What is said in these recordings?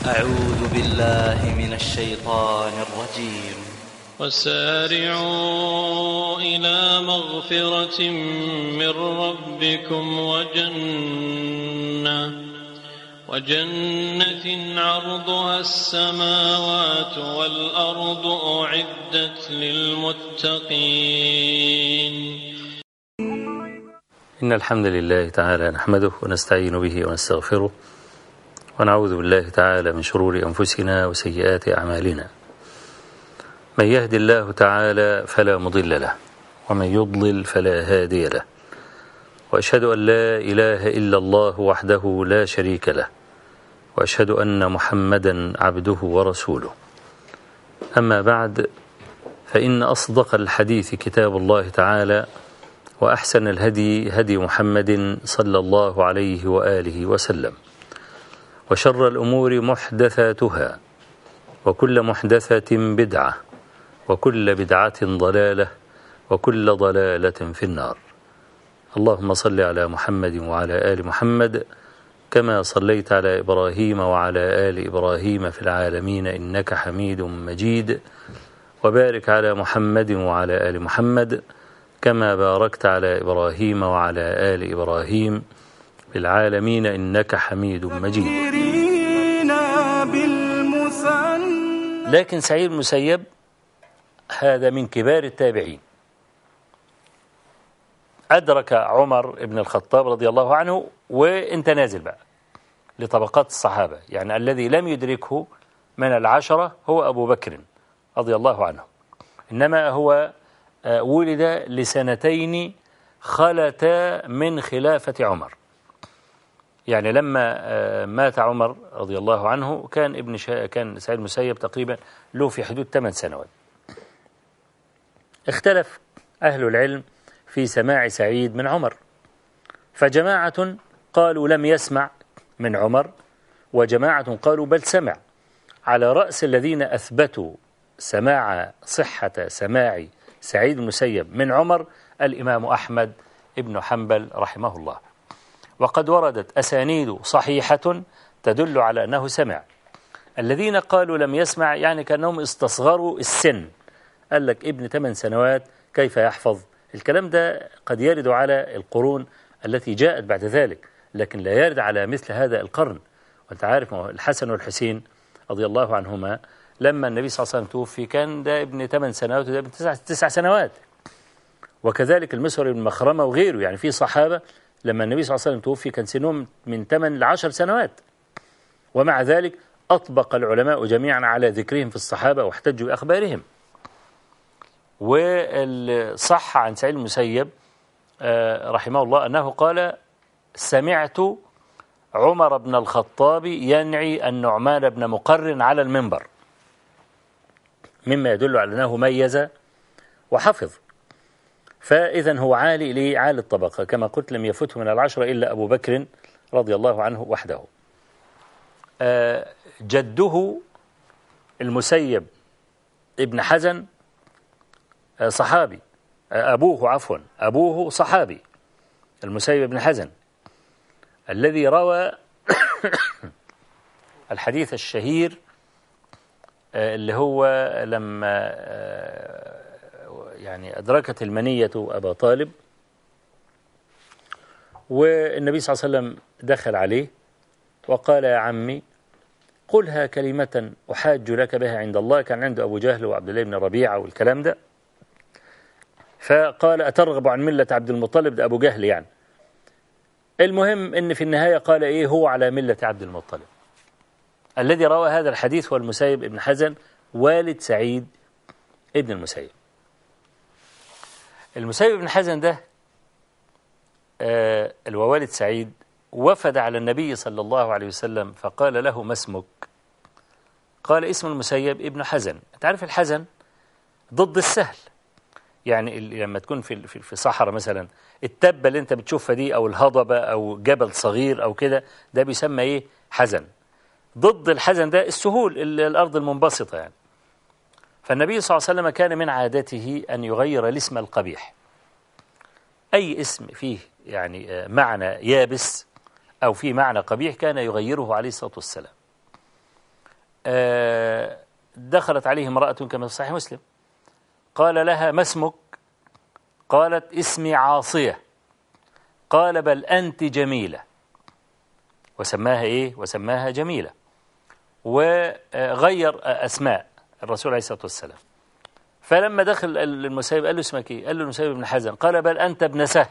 أعوذ بالله من الشيطان الرجيم. وسارعوا إلى مغفرة من ربكم وجنة عرضها السماوات والأرض أعدت للمتقين. إن الحمد لله تعالى نحمده ونستعين به ونستغفره ونعوذ بالله تعالى من شرور أنفسنا وسيئات أعمالنا. من يهد الله تعالى فلا مضل له ومن يضلل فلا هادي له، وأشهد أن لا إله إلا الله وحده لا شريك له، وأشهد أن محمدا عبده ورسوله. أما بعد، فإن أصدق الحديث كتاب الله تعالى، وأحسن الهدي هدي محمد صلى الله عليه وآله وسلم، وشر الأمور محدثاتها، وكل محدثة بدعة، وكل بدعة ضلالة، وكل ضلالة في النار. اللهم صل على محمد وعلى آل محمد كما صليت على إبراهيم وعلى آل إبراهيم في العالمين إنك حميد مجيد، وبارك على محمد وعلى آل محمد كما باركت على إبراهيم وعلى آل إبراهيم في العالمين إنك حميد مجيد. لكن سعيد المسيب هذا من كبار التابعين، أدرك عمر بن الخطاب رضي الله عنه، وانت نازل بقى لطبقات الصحابة، يعني الذي لم يدركه من العشرة هو أبو بكر رضي الله عنه، إنما هو ولد لسنتين خلتا من خلافة عمر. يعني لما مات عمر رضي الله عنه كان سعيد المسيب تقريبا له في حدود 8 سنوات. اختلف أهل العلم في سماع سعيد من عمر، فجماعة قالوا لم يسمع من عمر، وجماعة قالوا بل سمع. على رأس الذين أثبتوا صحة سماع سعيد المسيب من عمر الإمام أحمد ابن حنبل رحمه الله، وقد وردت أسانيد صحيحة تدل على أنه سمع. الذين قالوا لم يسمع يعني كأنهم استصغروا السن، قال لك ابن 8 سنوات كيف يحفظ؟ الكلام ده قد يرد على القرون التي جاءت بعد ذلك، لكن لا يرد على مثل هذا القرن. وانت عارف الحسن والحسين رضي الله عنهما لما النبي صلى الله عليه وسلم توفي كان ده ابن 8 سنوات وده ابن 9 سنوات، وكذلك المسور بن مخرمة وغيره. يعني في صحابة لما النبي صلى الله عليه وسلم توفي كان سنهم من 8 ل 10 سنوات، ومع ذلك أطبق العلماء جميعا على ذكرهم في الصحابة واحتجوا بأخبارهم. والصح عن سعيد المسيب رحمه الله أنه قال: سمعت عمر بن الخطاب ينعي النعمان بن مقرن على المنبر، مما يدل على أنه ميز وحفظ. فإذا هو عالي الطبقة، كما قلت لم يفته من العشرة إلا أبو بكر رضي الله عنه وحده. جده المسيب ابن حزن صحابي، أبوه صحابي، المسيب بن حزن الذي روى الحديث الشهير اللي هو لما يعني أدركت المنية أبا طالب، والنبي صلى الله عليه وسلم دخل عليه وقال: يا عمي قلها كلمة أحاج لك بها عند الله. كان عنده أبو جهل وعبد الله بن ربيعة والكلام ده، فقال: أترغب عن ملة عبد المطلب؟ ده أبو جهل يعني. المهم إن في النهاية قال إيه؟ هو على ملة عبد المطلب. الذي روى هذا الحديث هو المسيب ابن حزن والد سعيد ابن المسيب. المسيب ابن حزن ده الوالد سعيد وفد على النبي صلى الله عليه وسلم فقال له: ما اسمك؟ قال: اسم المسيب ابن حزن. انت عارف الحزن ضد السهل، يعني لما تكون في صحراء مثلا، التبة اللي انت بتشوفها دي او الهضبة او جبل صغير او كده، ده بيسمى ايه؟ حزن. ضد الحزن ده السهول، الارض المنبسطة يعني. فالنبي صلى الله عليه وسلم كان من عادته أن يغير الاسم القبيح، أي اسم فيه يعني معنى يابس أو فيه معنى قبيح كان يغيره عليه الصلاة والسلام. دخلت عليه امرأة كما في صحيح مسلم، قال لها ما اسمك؟ قالت اسمي عاصية. قال بل أنت جميلة، وسماها إيه؟ وسماها جميلة، وغير أسماء الرسول عليه الصلاة والسلام. فلما دخل المسيب قال له اسمك إيه؟ قال له المسيب بن حزن. قال بل أنت ابن سهل.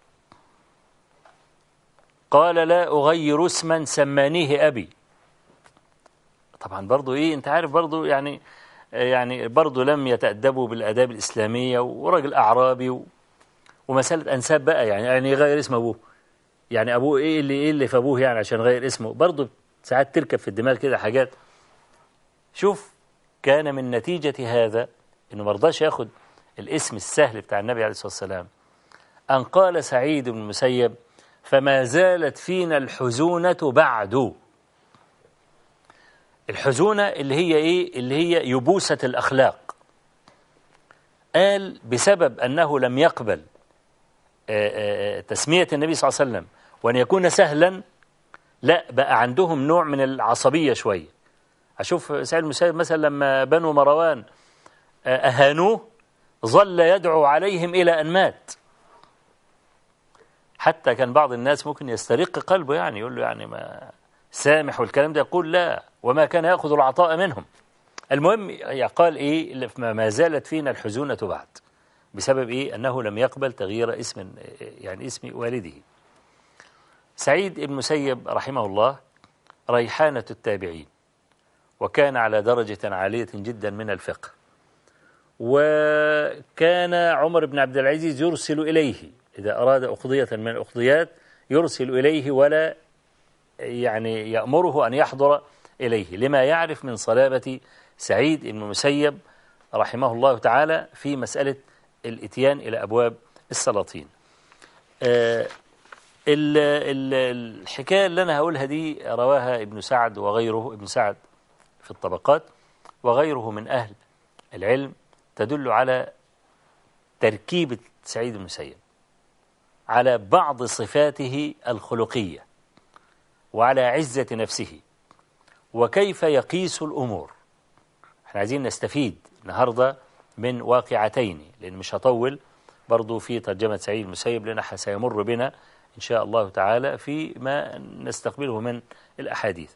قال لا أغير اسما سمانيه أبي. طبعا برضو إيه، أنت عارف برضو يعني برضو لم يتأدبوا بالآداب الإسلامية، ورجل أعرابي ومسألة أنساب بقى، يعني يغير اسم أبوه، يعني أبوه إيه اللي في أبوه يعني عشان غير اسمه، برضو ساعات تركب في الدماغ كده حاجات. شوف، كان من نتيجة هذا إنه مرضاش ياخد الاسم السهل بتاع النبي عليه الصلاة والسلام، أن قال سعيد بن المسيب فما زالت فينا الحزونة بعد. الحزونة اللي هي إيه؟ اللي هي يبوسة الأخلاق. قال بسبب أنه لم يقبل تسمية النبي صلى الله عليه وسلم وأن يكون سهلا، لا بقى عندهم نوع من العصبية شوية. أشوف سعيد المسيب مثلا لما بنو مروان أهانوه ظل يدعو عليهم إلى أن مات، حتى كان بعض الناس ممكن يسترق قلبه، يعني يقول له يعني ما سامح والكلام ده، يقول لا وما كان يأخذ العطاء منهم. المهم قال إيه؟ ما زالت فينا الحزونة بعد، بسبب إيه؟ أنه لم يقبل تغيير اسم، يعني اسم والده. سعيد بن المسيب رحمه الله ريحانة التابعين، وكان على درجة عالية جدا من الفقه، وكان عمر بن عبد العزيز يرسل إليه إذا أراد أقضية من الأقضيات، يرسل إليه ولا يعني يأمره أن يحضر إليه، لما يعرف من صلابة سعيد بن المسيب رحمه الله تعالى في مسألة الإتيان إلى أبواب السلاطين. الحكاية اللي أنا هقولها دي رواها ابن سعد وغيره، ابن سعد في الطبقات وغيره من أهل العلم، تدل على تركيبة سعيد بن المسيب، على بعض صفاته الخلقية، وعلى عزة نفسه، وكيف يقيس الأمور. احنا عايزين نستفيد النهاردة من واقعتين، لأن مش هطول برضو في ترجمة سعيد بن المسيب، لأنه سيمر بنا إن شاء الله تعالى في ما نستقبله من الأحاديث.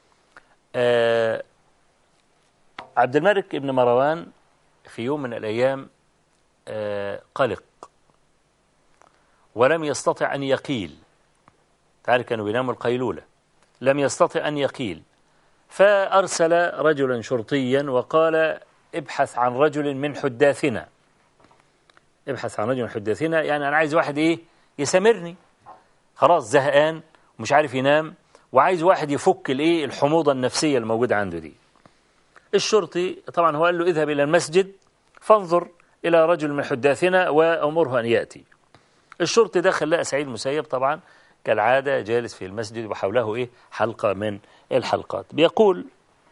عبد الملك بن مروان في يوم من الأيام قلق ولم يستطع أن يقيل، تعرف كانوا بيناموا القيلولة، لم يستطع أن يقيل، فأرسل رجلا شرطيا وقال ابحث عن رجل من حداثنا، ابحث عن رجل من حداثنا، يعني أنا عايز واحد إيه يسامرني، خلاص زهقان ومش عارف ينام، وعايز واحد يفك الإيه الحموضة النفسية الموجودة عنده دي. الشرطي طبعا هو قال له اذهب إلى المسجد فانظر إلى رجل من حداثنا وأمره أن يأتي. الشرطي دخل لقى سعيد المسيب طبعا كالعادة جالس في المسجد وحوله إيه حلقة من الحلقات. بيقول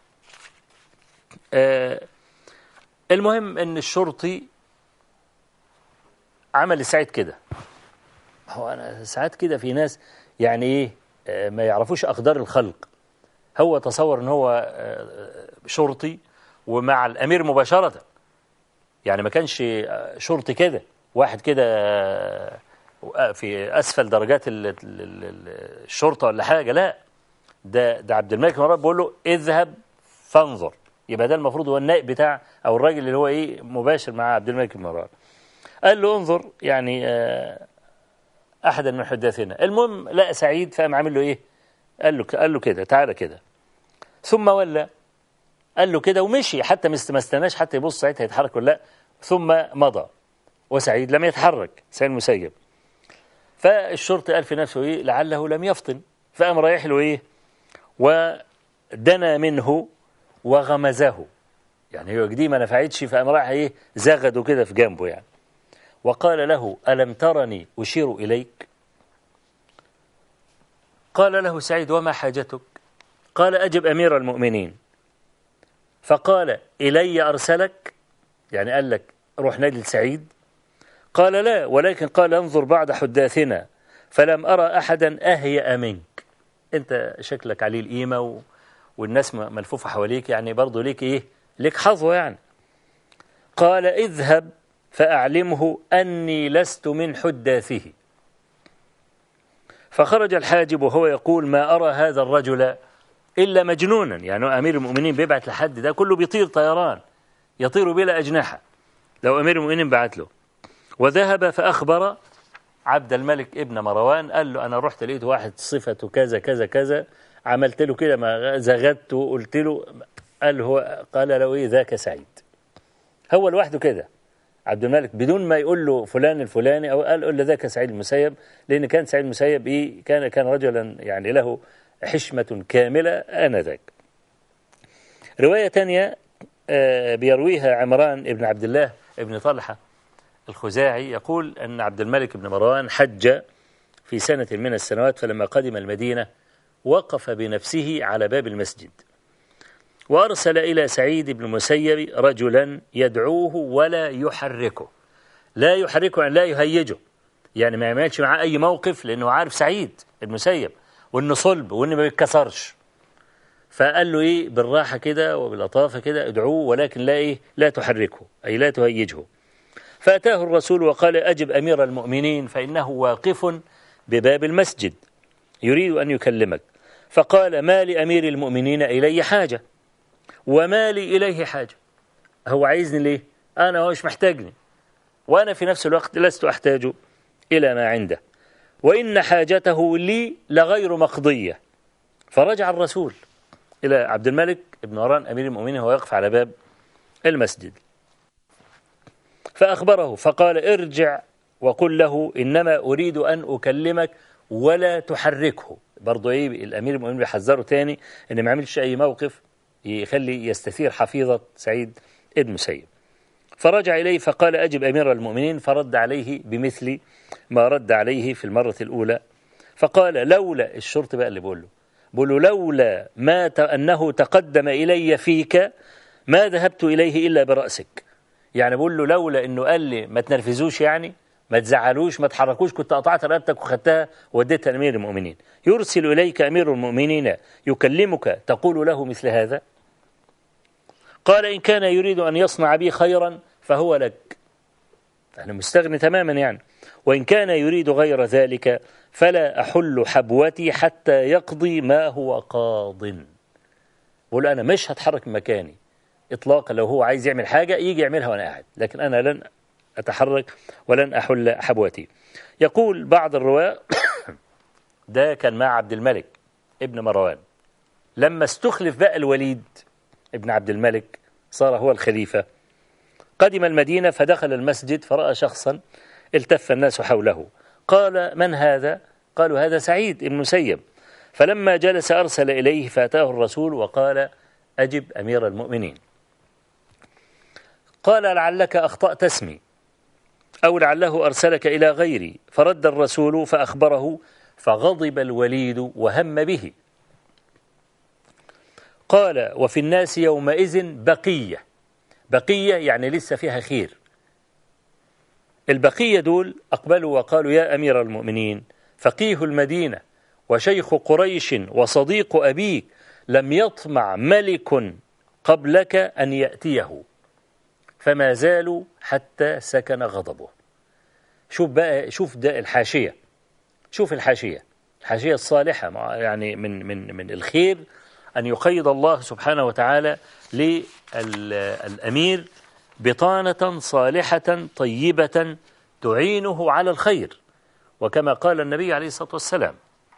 المهم أن الشرطي عمل لسعيد كده. هو أنا ساعات كده في ناس يعني إيه ما يعرفوش أقدار الخلق، هو تصور أن هو شرطي ومع الأمير مباشرة، يعني ما كانش شرطي كده واحد كده في أسفل درجات الشرطة ولا حاجة، لا ده عبد الملك بن مروان بيقول له اذهب فانظر، يبقى ده المفروض هو النائب بتاع أو الراجل اللي هو إيه مباشر مع عبد الملك بن مروان. قال له انظر يعني أحدا من حداثنا. المهم لقى سعيد فقام عامل له إيه، قال له كده تعالى كده، ثم ولى قال له كده ومشي، حتى ما استناش حتى يبص سعيد هيتحرك ولا لا، ثم مضى وسعيد لم يتحرك سعيد المسيب. فالشرطي قال في نفسه إيه لعله لم يفطن، فقام رايح له إيه ودنا منه وغمزه، يعني هو دي ما نفعتش، فقام رايح إيه زغده كده في جنبه يعني، وقال له ألم ترني أشير إليك؟ قال له سعيد وما حاجتك؟ قال أجب أمير المؤمنين. فقال إلي أرسلك، يعني قال لك روح نادي لسعيد؟ قال لا، ولكن قال انظر بعد حداثنا فلم أرى أحدا أهيأ منك، أنت شكلك عليه القيمة والناس ملفوفة حواليك، يعني برضو ليك إيه؟ ليك حظوة يعني. قال اذهب فأعلمه أني لست من حداثه. فخرج الحاجب وهو يقول ما أرى هذا الرجل إلا مجنونا، يعني أمير المؤمنين بيبعت لحد ده كله بيطير طيران يطير بلا أجنحة لو أمير المؤمنين بعت له. وذهب فأخبر عبد الملك ابن مروان، قال له أنا رحت لقيت واحد صفته كذا كذا كذا، عملت له كده ما زغدته وقلت له، قال له إيه ذاك سعيد. هو لوحده كده عبد الملك بدون ما يقول له فلان الفلاني، أو قال له ذاك سعيد المسيب، لأن كان سعيد المسيب إيه كان رجلا يعني له حشمة كاملة آنذاك. رواية تانية بيرويها عمران ابن عبد الله ابن طلحة الخزاعي، يقول أن عبد الملك بن مروان حج في سنة من السنوات، فلما قدم المدينة وقف بنفسه على باب المسجد وأرسل إلى سعيد بن المسيب رجلا يدعوه ولا يحركه. لا يحركه يعني لا يهيجه، يعني ما يعملش معاه أي موقف، لأنه عارف سعيد المسيب وإنه صلب وإنه ما بيتكسرش. فقال له إيه بالراحة كده وباللطافة كده ادعوه، ولكن لا تحركه أي لا تهيجه. فأتاه الرسول وقال أجب أمير المؤمنين فإنه واقف بباب المسجد يريد أن يكلمك. فقال ما لأمير المؤمنين إلي حاجة وما لي إليه حاجة. هو عايزني ليه؟ أنا هو مش محتاجني، وأنا في نفس الوقت لست أحتاج إلى ما عنده، وإن حاجته لي لغير مقضية. فرجع الرسول إلى عبد الملك بن مروان أمير المؤمنين وهو يقف على باب المسجد فأخبره، فقال ارجع وقل له إنما أريد أن أكلمك ولا تحركه. برضو الأمير المؤمنين بيحذره تاني إن ما عملش أي موقف يخلي يستثير حفيظة سعيد ابن مسيب. فرجع إليه فقال أجب أمير المؤمنين، فرد عليه بمثل ما رد عليه في المرة الأولى. فقال لولا الشرط بقى اللي بقول له لولا ما أنه تقدم إلي فيك ما ذهبت إليه إلا برأسك. يعني بقول له لولا إنه قال لي ما تنرفزوش، يعني ما تزعلوش ما تحركوش، كنت قطعت رقبتك وخدتها وديتها لأمير المؤمنين. يرسل إليك أمير المؤمنين يكلمك تقول له مثل هذا؟ قال إن كان يريد أن يصنع بي خيرا فهو لك، أنا مستغني تماما يعني، وإن كان يريد غير ذلك فلا أحل حبوتي حتى يقضي ما هو قاض. بقول أنا مش هتحرك من مكاني إطلاقا، لو هو عايز يعمل حاجة يجي يعملها وأنا قاعد، لكن أنا لن أتحرك ولن أحل حبوتي. يقول بعض الرواة ده كان مع عبد الملك ابن مروان، لما استخلف بقى الوليد ابن عبد الملك صار هو الخليفة، قدم المدينة فدخل المسجد فرأى شخصا التف الناس حوله، قال من هذا؟ قالوا هذا سعيد بن المسيب. فلما جلس أرسل إليه فأتاه الرسول وقال أجب أمير المؤمنين. قال لعلك أخطأت اسمي أو لعله أرسلك إلى غيري. فرد الرسول فأخبره، فغضب الوليد وهم به. قال وفي الناس يومئذ بقية يعني لسه فيها خير. البقية دول أقبلوا وقالوا يا أمير المؤمنين فقيه المدينة وشيخ قريش وصديق أبيك لم يطمع ملك قبلك أن يأتيه، فما زالوا حتى سكن غضبه. شوف ده الحاشية، شوف الحاشية الصالحة، يعني من الخير أن يقيد الله سبحانه وتعالى للأمير بطانة صالحة طيبة تعينه على الخير، وكما قال النبي عليه الصلاة والسلام.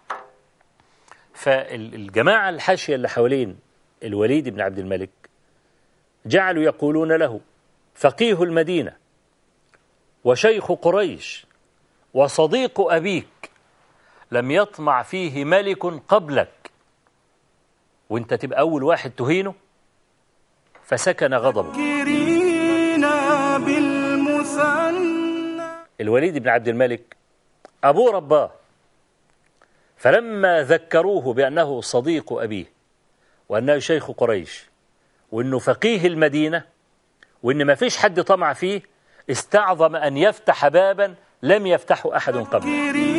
فالجماعة الحاشية اللي حوالين الوليد بن عبد الملك جعلوا يقولون له فقيه المدينة وشيخ قريش وصديق أبيك لم يطمع فيه ملك قبلك، وانت تبقى أول واحد تهينه. فسكن غضبه. الوليد بن عبد الملك أبوه رباه، فلما ذكروه بأنه صديق أبيه وأنه شيخ قريش وأنه فقيه المدينة وأن ما فيش حد طمع فيه، استعظم أن يفتح بابا لم يفتحه أحد قبله.